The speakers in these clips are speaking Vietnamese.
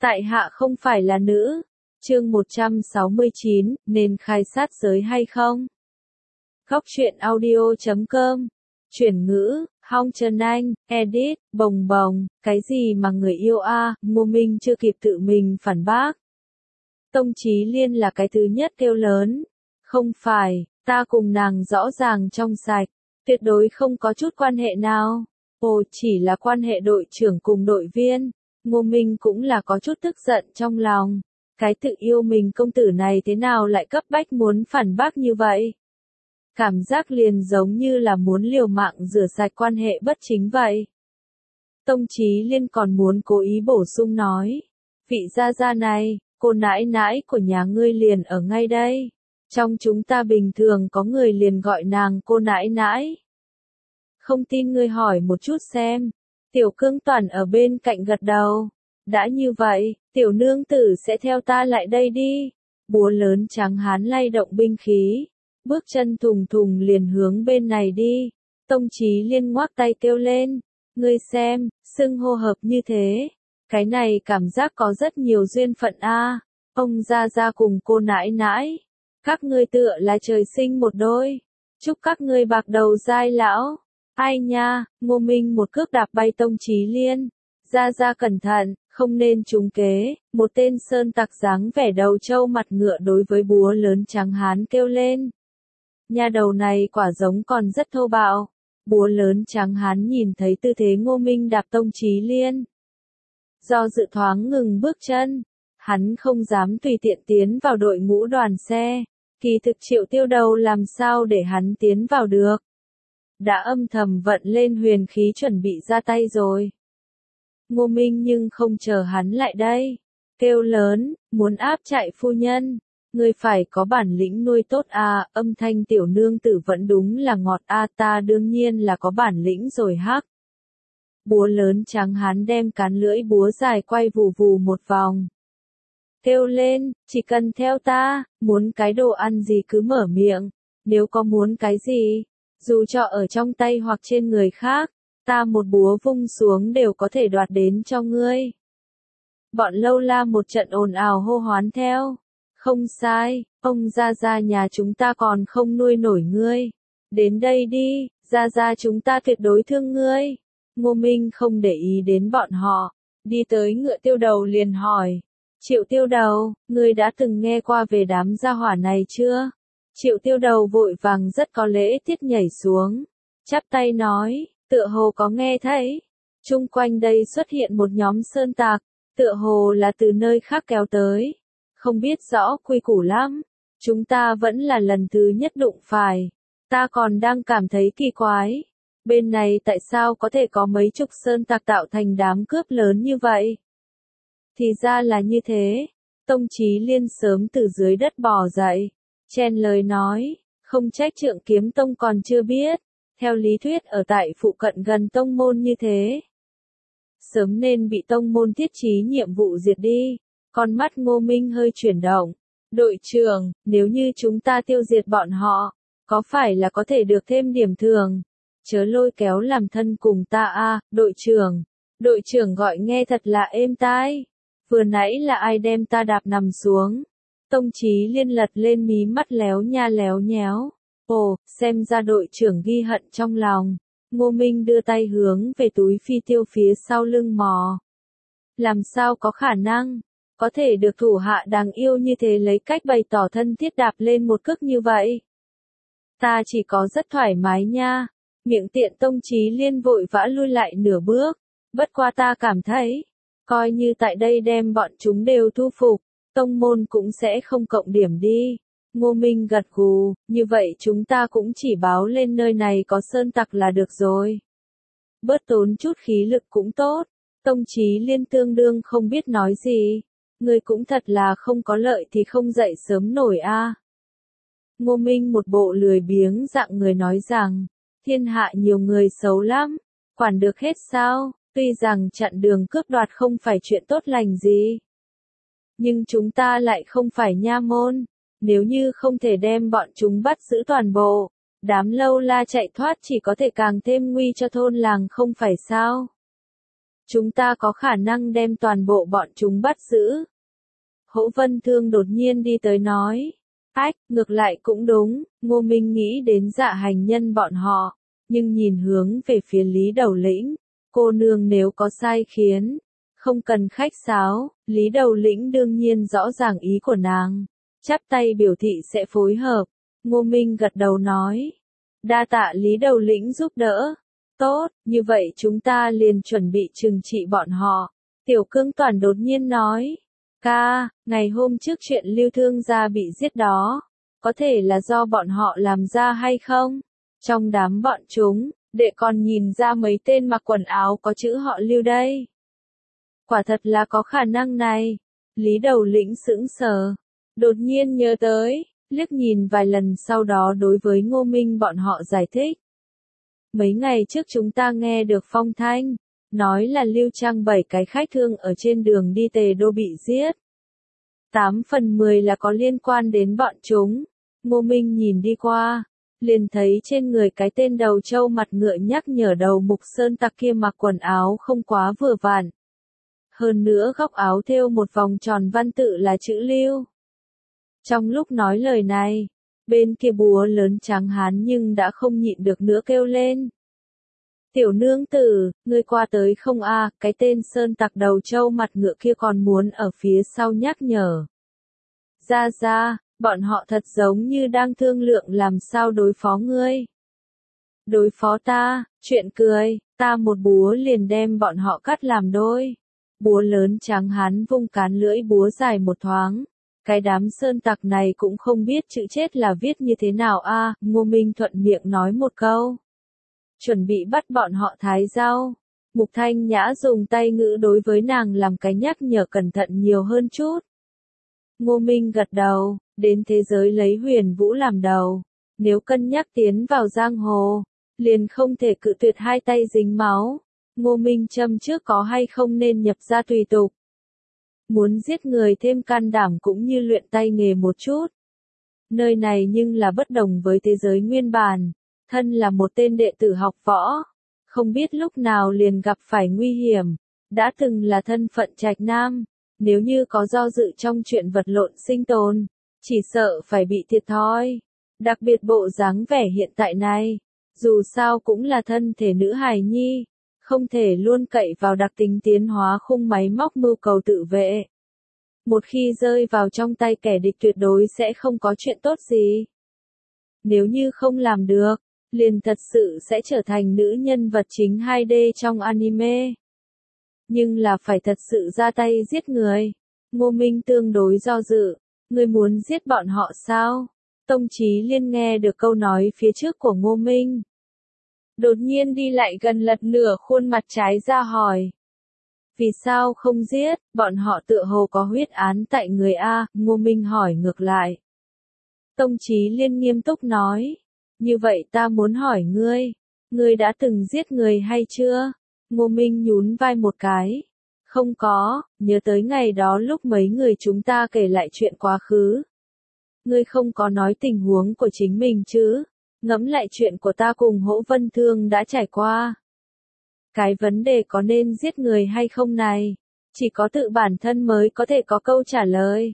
Tại hạ không phải là nữ. Chương 169, nên khai sát giới hay không? Góc truyện audio.com. Chuyển ngữ, Hong Trần Anh, edit, bồng bồng, cái gì mà người yêu a? Ngô Minh chưa kịp tự mình phản bác. Tông Chí Liên là cái thứ nhất kêu lớn. Không phải, ta cùng nàng rõ ràng trong sạch, tuyệt đối không có chút quan hệ nào. Ồ, chỉ là quan hệ đội trưởng cùng đội viên. Ngô Minh cũng là có chút tức giận trong lòng. Cái tự yêu mình công tử này thế nào lại cấp bách muốn phản bác như vậy? Cảm giác liền giống như là muốn liều mạng rửa sạch quan hệ bất chính vậy. Tông Chí Liên còn muốn cố ý bổ sung nói. Vị gia gia này, cô nãi nãi của nhà ngươi liền ở ngay đây. Trong chúng ta bình thường có người liền gọi nàng cô nãi nãi. Không tin ngươi hỏi một chút xem. Tiểu Cương Toàn ở bên cạnh gật đầu. Đã như vậy, tiểu nương tử sẽ theo ta lại đây đi. Búa lớn trắng hán lay động binh khí. Bước chân thùng thùng liền hướng bên này đi. Tông Chí Liên ngoác tay kêu lên. Ngươi xem, xưng hô hợp như thế. Cái này cảm giác có rất nhiều duyên phận a. Ông gia gia cùng cô nãi nãi. Các ngươi tựa là trời sinh một đôi. Chúc các ngươi bạc đầu giai lão. Ai nha, Ngô Minh một cước đạp bay Tông Chí Liên. Gia gia cẩn thận, không nên trúng kế. Một tên sơn tặc dáng vẻ đầu trâu mặt ngựa đối với búa lớn trắng hán kêu lên. Nhà đầu này quả giống còn rất thô bạo. Búa lớn trắng hán nhìn thấy tư thế Ngô Minh đạp Tông Chí Liên. Do dự thoáng ngừng bước chân. Hắn không dám tùy tiện tiến vào đội ngũ đoàn xe. Kỳ thực Triệu Tiêu Đầu làm sao để hắn tiến vào được. Đã âm thầm vận lên huyền khí chuẩn bị ra tay rồi. Ngô Minh nhưng không chờ hắn lại đây. Kêu lớn, muốn áp chạy phu nhân. Ngươi phải có bản lĩnh nuôi tốt a. Âm thanh tiểu nương tử vẫn đúng là ngọt a. Ta đương nhiên là có bản lĩnh rồi hắc. Búa lớn trắng hán đem cán lưỡi búa dài quay vù vù một vòng. Kêu lên, chỉ cần theo ta, muốn cái đồ ăn gì cứ mở miệng. Nếu có muốn cái gì, dù cho ở trong tay hoặc trên người khác, ta một búa vung xuống đều có thể đoạt đến cho ngươi. Bọn lâu la một trận ồn ào hô hoán theo. Không sai, ông gia gia nhà chúng ta còn không nuôi nổi ngươi. Đến đây đi, gia gia chúng ta tuyệt đối thương ngươi. Ngô Minh không để ý đến bọn họ, đi tới Ngựa Tiêu Đầu liền hỏi. Triệu Tiêu Đầu, ngươi đã từng nghe qua về đám gia hỏa này chưa? Triệu Tiêu Đầu vội vàng rất có lễ tiết nhảy xuống, chắp tay nói, tựa hồ có nghe thấy. Chung quanh đây xuất hiện một nhóm sơn tặc, tựa hồ là từ nơi khác kéo tới. Không biết rõ quy củ lắm, chúng ta vẫn là lần thứ nhất đụng phải. Ta còn đang cảm thấy kỳ quái. Bên này tại sao có thể có mấy chục sơn tặc tạo thành đám cướp lớn như vậy? Thì ra là như thế. Tông Chí Liên sớm từ dưới đất bò dậy, chen lời nói, không trách Trượng Kiếm Tông còn chưa biết. Theo lý thuyết ở tại phụ cận gần tông môn như thế, sớm nên bị tông môn thiết trí nhiệm vụ diệt đi. Con mắt Ngô Minh hơi chuyển động. Đội trưởng, nếu như chúng ta tiêu diệt bọn họ, có phải là có thể được thêm điểm thường? Chớ lôi kéo làm thân cùng ta a, đội trưởng. Đội trưởng gọi nghe thật là êm tai. Vừa nãy là ai đem ta đạp nằm xuống? Tông Chí Liên lật lên mí mắt léo nha léo nhéo. Ồ, xem ra đội trưởng ghi hận trong lòng. Ngô Minh đưa tay hướng về túi phi tiêu phía sau lưng mò. Làm sao có khả năng? Có thể được thủ hạ đáng yêu như thế lấy cách bày tỏ thân thiết đạp lên một cước như vậy. Ta chỉ có rất thoải mái nha. Miệng tiện Tông Chí Liên vội vã lui lại nửa bước. Bất qua ta cảm thấy, coi như tại đây đem bọn chúng đều thu phục, tông môn cũng sẽ không cộng điểm đi. Ngô Minh gật gù, như vậy chúng ta cũng chỉ báo lên nơi này có sơn tặc là được rồi. Bớt tốn chút khí lực cũng tốt. Tông Chí Liên tương đương không biết nói gì. Người cũng thật là không có lợi thì không dậy sớm nổi a. Ngô Minh một bộ lười biếng dạng người nói rằng, thiên hạ nhiều người xấu lắm, quản được hết sao? Tuy rằng chặn đường cướp đoạt không phải chuyện tốt lành gì, nhưng chúng ta lại không phải nha môn. Nếu như không thể đem bọn chúng bắt giữ toàn bộ, đám lâu la chạy thoát chỉ có thể càng thêm nguy cho thôn làng không phải sao? chúng ta có khả năng đem toàn bộ bọn chúng bắt giữ. Hỗ Vân Thương đột nhiên đi tới nói. Ách, ngược lại cũng đúng, Ngô Minh nghĩ đến Dạ Hành Nhân bọn họ, nhưng nhìn hướng về phía Lý Đầu Lĩnh, cô nương nếu có sai khiến, không cần khách sáo, Lý Đầu Lĩnh đương nhiên rõ ràng ý của nàng, chắp tay biểu thị sẽ phối hợp. Ngô Minh gật đầu nói, đa tạ Lý Đầu Lĩnh giúp đỡ. Tốt, như vậy chúng ta liền chuẩn bị trừng trị bọn họ. Tiểu Cương Toàn đột nhiên nói, ca, ngày hôm trước chuyện Lưu Thương gia bị giết đó, có thể là do bọn họ làm ra hay không? Trong đám bọn chúng, đệ còn nhìn ra mấy tên mặc quần áo có chữ họ Lưu đây. Quả thật là có khả năng này. Lý Đầu Lĩnh sững sờ, đột nhiên nhớ tới, liếc nhìn vài lần sau đó đối với Ngô Minh bọn họ giải thích. Mấy ngày trước chúng ta nghe được phong thanh, nói là Lưu Trang 7 cái khách thương ở trên đường đi Tề Đô bị giết. 8 phần 10 là có liên quan đến bọn chúng. Ngô Minh nhìn đi qua, liền thấy trên người cái tên đầu trâu mặt ngựa nhắc nhở đầu Mục Sơn Tặc kia mặc quần áo không quá vừa vặn. Hơn nữa góc áo thêu một vòng tròn văn tự là chữ Lưu. Trong lúc nói lời này, bên kia búa lớn trắng hán nhưng đã không nhịn được nữa kêu lên. Tiểu nương tử, ngươi qua tới không a? Cái tên Sơn Tặc đầu trâu mặt ngựa kia còn muốn ở phía sau nhắc nhở. Ra, bọn họ thật giống như đang thương lượng làm sao đối phó ngươi. Đối phó ta, chuyện cười, ta một búa liền đem bọn họ cắt làm đôi. Búa lớn trắng hán vung cán lưỡi búa dài một thoáng. Cái đám Sơn Tặc này cũng không biết chữ chết là viết như thế nào a. Ngô Minh thuận miệng nói một câu. Chuẩn bị bắt bọn họ thái rau. Mục Thanh Nhã dùng tay ngữ đối với nàng làm cái nhắc nhở cẩn thận nhiều hơn chút. Ngô Minh gật đầu, đến thế giới lấy Huyền Vũ làm đầu. Nếu cân nhắc tiến vào giang hồ, liền không thể cự tuyệt hai tay dính máu. Ngô Minh châm trước có hay không nên nhập ra tùy tục. Muốn giết người thêm can đảm cũng như luyện tay nghề một chút. Nơi này nhưng là bất đồng với thế giới nguyên bản. Thân là một tên đệ tử học võ, không biết lúc nào liền gặp phải nguy hiểm, đã từng là thân phận trạch nam, nếu như có do dự trong chuyện vật lộn sinh tồn, chỉ sợ phải bị thiệt thòi. Đặc biệt bộ dáng vẻ hiện tại này, dù sao cũng là thân thể nữ hài nhi, không thể luôn cậy vào đặc tính tiến hóa khung máy móc mưu cầu tự vệ. Một khi rơi vào trong tay kẻ địch tuyệt đối sẽ không có chuyện tốt gì. Nếu như không làm được, liền thật sự sẽ trở thành nữ nhân vật chính 2D trong anime. Nhưng là phải thật sự ra tay giết người. Ngô Minh tương đối do dự. Ngươi muốn giết bọn họ sao? Tông Chí Liên nghe được câu nói phía trước của Ngô Minh. Đột nhiên đi lại gần lật nửa khuôn mặt trái ra hỏi. Vì sao không giết? Bọn họ tựa hồ có huyết án tại người A. Ngô Minh hỏi ngược lại. Tông Chí Liên nghiêm túc nói. Như vậy ta muốn hỏi ngươi đã từng giết người hay chưa? Ngô Minh nhún vai một cái. Không có, nhớ tới ngày đó lúc mấy người chúng ta kể lại chuyện quá khứ. Ngươi không có nói tình huống của chính mình chứ? Ngẫm lại chuyện của ta cùng Hỗ Vân Thương đã trải qua. Cái vấn đề có nên giết người hay không này, chỉ có tự bản thân mới có thể có câu trả lời.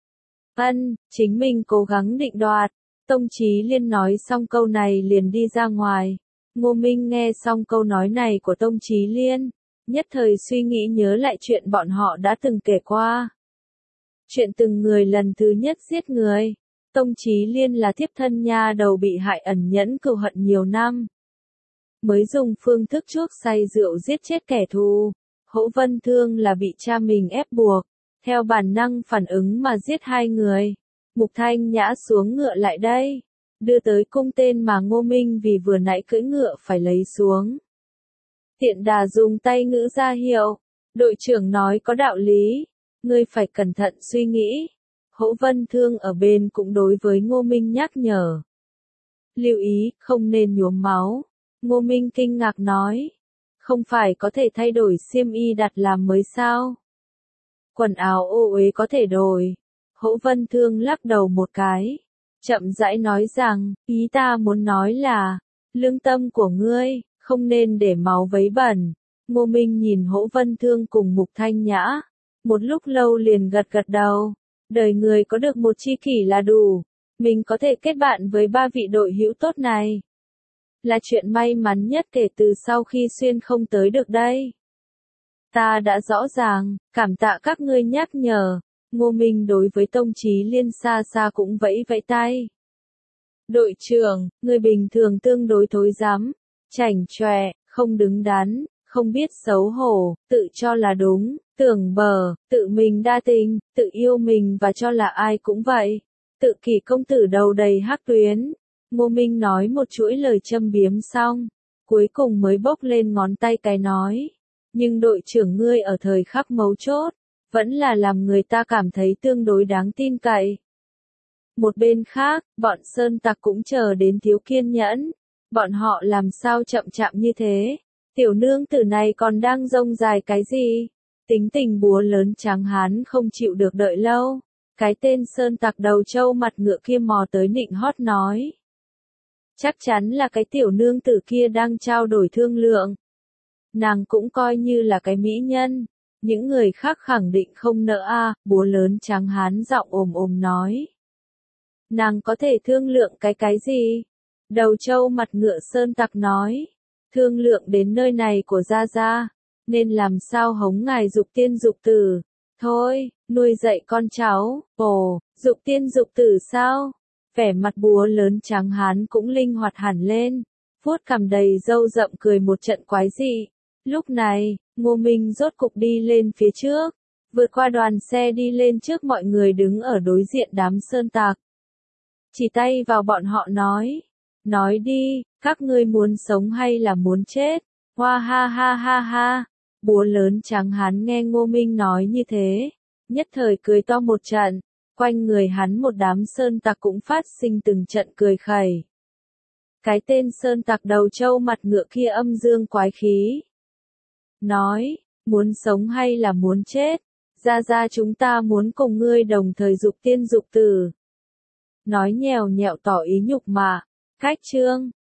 Chính mình cố gắng định đoạt. Tông Chí Liên nói xong câu này liền đi ra ngoài. Ngô Minh nghe xong câu nói này của Tông Chí Liên, nhất thời suy nghĩ nhớ lại chuyện bọn họ đã từng kể qua. Chuyện từng người lần thứ nhất giết người. Tông Chí Liên là thiếp thân nha đầu bị hại ẩn nhẫn cừu hận nhiều năm. Mới dùng phương thức chuốc say rượu giết chết kẻ thù. Hỗ Vân Thương là bị cha mình ép buộc, theo bản năng phản ứng mà giết hai người. Mục Thanh Nhã xuống ngựa lại đây, đưa tới cung tên mà Ngô Minh vì vừa nãy cưỡi ngựa phải lấy xuống. Tiện đà dùng tay ngữ ra hiệu, đội trưởng nói có đạo lý, ngươi phải cẩn thận suy nghĩ. Hỗ Vân Thương ở bên cũng đối với Ngô Minh nhắc nhở. Lưu ý, không nên nhuốm máu. Ngô Minh kinh ngạc nói, không phải có thể thay đổi xiêm y đặt làm mới sao? Quần áo ô uế có thể đổi. Hỗ Vân Thương lắc đầu một cái, chậm rãi nói rằng, ý ta muốn nói là, lương tâm của ngươi, không nên để máu vấy bẩn. Ngô Minh nhìn Hỗ Vân Thương cùng Mục Thanh Nhã, một lúc lâu liền gật gật đầu. Đời người có được một tri kỷ là đủ, mình có thể kết bạn với ba vị đội hữu tốt này. Là chuyện may mắn nhất kể từ sau khi xuyên không tới được đây. Ta đã rõ ràng, cảm tạ các ngươi nhắc nhở. Ngô Minh đối với Tông Chí Liên xa xa cũng vẫy vẫy tay. Đội trưởng, người bình thường tương đối thối rắm, chảnh chọe, không đứng đắn, không biết xấu hổ, tự cho là đúng, tưởng bờ, tự mình đa tình, tự yêu mình và cho là ai cũng vậy. Tự kỷ công tử đầu đầy hắc tuyến. Ngô Minh nói một chuỗi lời châm biếm xong, cuối cùng mới bốc lên ngón tay cái nói. Nhưng đội trưởng ngươi ở thời khắc mấu chốt, vẫn là làm người ta cảm thấy tương đối đáng tin cậy. Một bên khác, bọn sơn tặc cũng chờ đến thiếu kiên nhẫn. Bọn họ làm sao chậm chạp như thế? Tiểu nương tử này còn đang rông dài cái gì? Tính tình búa lớn trắng hán không chịu được đợi lâu. Cái tên sơn tặc đầu trâu mặt ngựa kia mò tới nịnh hót nói. Chắc chắn là cái tiểu nương tử kia đang trao đổi thương lượng. Nàng cũng coi như là cái mỹ nhân. Những người khác khẳng định không nỡ a. Búa lớn trắng hán giọng ồm nói. Nàng có thể thương lượng cái gì? Đầu trâu mặt ngựa sơn tặc nói. Thương lượng đến nơi này của Gia Gia, nên làm sao hống ngài dục tiên dục tử. Thôi, nuôi dạy con cháu. Ồ, dục tiên dục tử sao? Vẻ mặt búa lớn trắng hán cũng linh hoạt hẳn lên. Vuốt cằm đầy râu rậm cười một trận quái dị. Lúc này, Ngô Minh rốt cục đi lên phía trước. Vượt qua đoàn xe đi lên trước mọi người đứng ở đối diện đám sơn tặc. Chỉ tay vào bọn họ nói. Nói đi, các ngươi muốn sống hay là muốn chết? Hoa ha ha ha ha. Búa lớn trắng hán nghe Ngô Minh nói như thế. Nhất thời cười to một trận. Quanh người hắn một đám sơn tặc cũng phát sinh từng trận cười khẩy. Cái tên sơn tặc đầu trâu mặt ngựa kia âm dương quái khí. Nói, muốn sống hay là muốn chết? Gia Gia chúng ta muốn cùng ngươi đồng thời dục tiên dục tử. Nói nhèo nhẹo tỏ ý nhục mạ. Cách chương